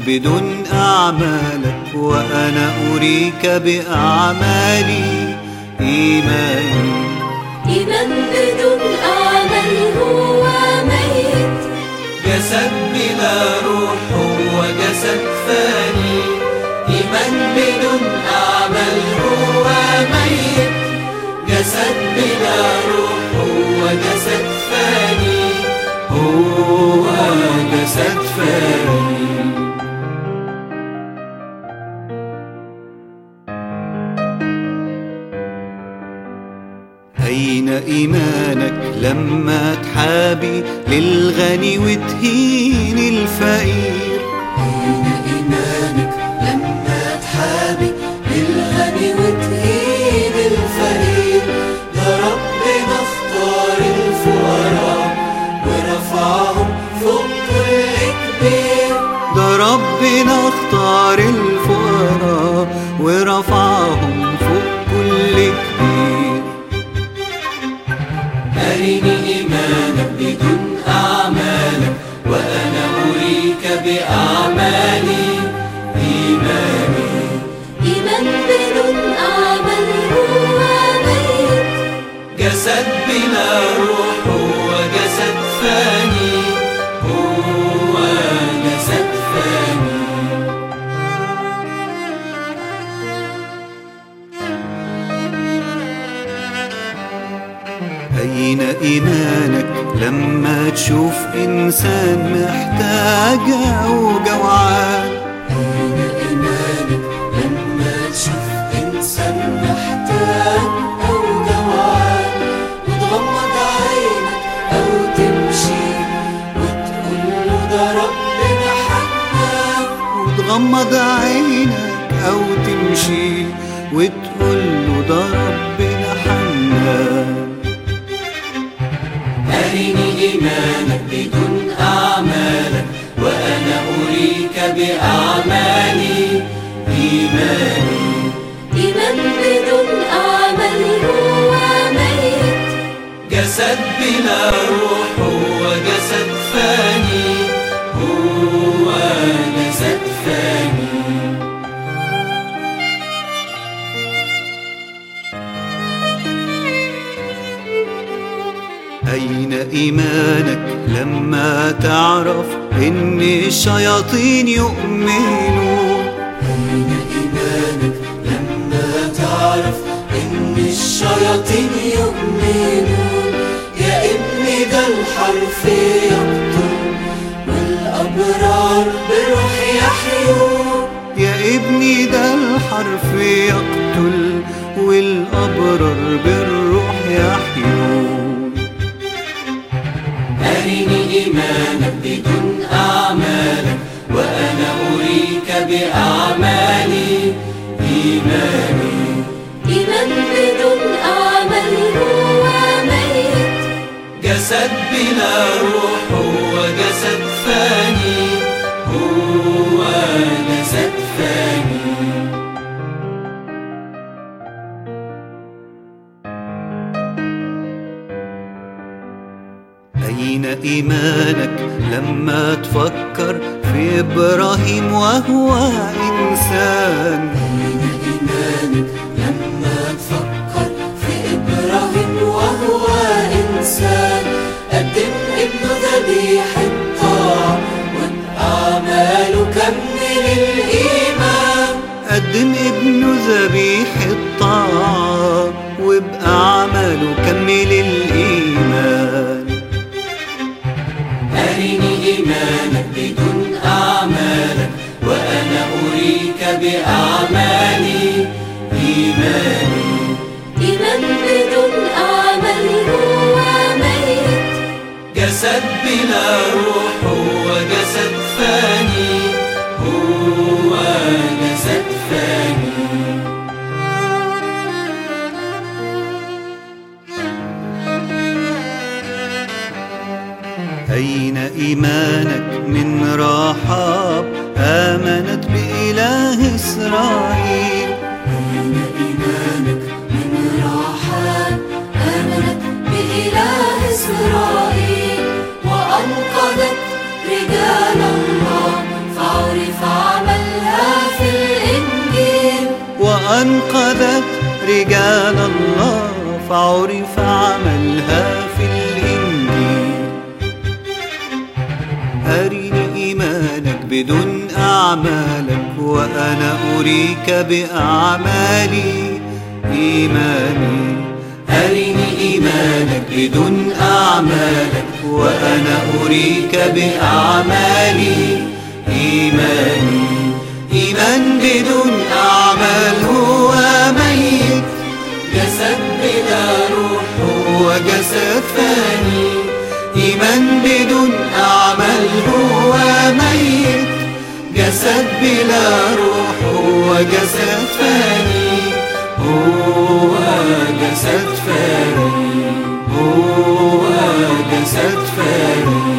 بدون أعمالك، وأنا أريك بأعمالي إيماني. إيمان بدون أعمال هو ميت، جسد بلا روح هو جسد فاني. إيمان بدون أعمال هو ميت، جسد بلا روح هو جسد فاني، هو جسد فاني. أين إيمانك لما تحابي للغني وتهين الفقير؟ أين إيمانك لما تحابي للغني وتهين الفقير؟ ده ربنا اختار الفقراء ورفعهم فوق كل كبير. ده ربنا اختار الفقراء ورفعهم فوق كل كبير. أرني إيمانك بدون أعمالك، وأنا أريك بأعمالي إيماني. إيمان بدون أعمال هو ميت، جسد بلا روح هو جسد فاني، هو جسد فاني. أين إيمانك لما تشوف إنسان محتاج أو جوعان؟ أين إيمانك لما تشوف إنسان محتاج أو جوعان، وتغمض عينك أو تمشي وتقول له ده ربنا حنان؟ وتغمض عينك أو تمشي وتقول له ده ربنا حنان. أرني إيمانك بدون أعمالك، وأنا أريك بأعمالي إيماني. إيمان بدون أعمال هو ميت، جسد بلا روح هو جسد فاني، هو جسد فاني. أين إيمانك لما تعرف إن الشياطين يؤمنون؟ أين إيمانك لما تعرف إن الشياطين يؤمنون؟ يا ابني ده الحرف يقتل والأبرار بالروح يحيون. يا ابني ده الحرف يقتل والأبرار بالروح يحيون. أرني إيمانك بدون أعمالك، وأنا أريك بأعمالي إيماني. إيمان بدون أعمال هو ميت، جسد بلا روح هو جسد فاني، هو جسد فاني. أين إيمانك لما تفكر في إبراهيم وهو إنسان؟ أين إيمانك لما تفكر في إبراهيم وهو إنسان؟ قدم ابنه ذبيحة طاعة وبأعماله كمل الإيمان. قدم ابنه ذبيحة طاعة وبأعماله كمل الإيمان. أرني إيمانك بدون أعمالك، وأنا أريك بأعمالي إيماني. إيمان بدون أعمال هو ميت، جسد بلا روح هو جسد فاني، هو جسد فاني. أين إيمانك من رحاب آمنت بإله إسرائيل؟ أين إيمانك من رحاب آمنت بإله إسرائيل، وأنقذت رجال الله فعرف رجال الله فعرف عملها في الإنجيل. أرني إيمانك بدون أعمالك وأنا أريك بأعمالي إيماني. أرني إيمانك بدون أعمالك وأنا أريك بأعمالي إيماني. إيمان بدون أعمال هو ميت، جسد بلا روح هو جسد فاني. إيمان بدون أعمال هو ميت، جسد بلا روح هو جسد فاني. هو جسد فاني، هو جسد فاني.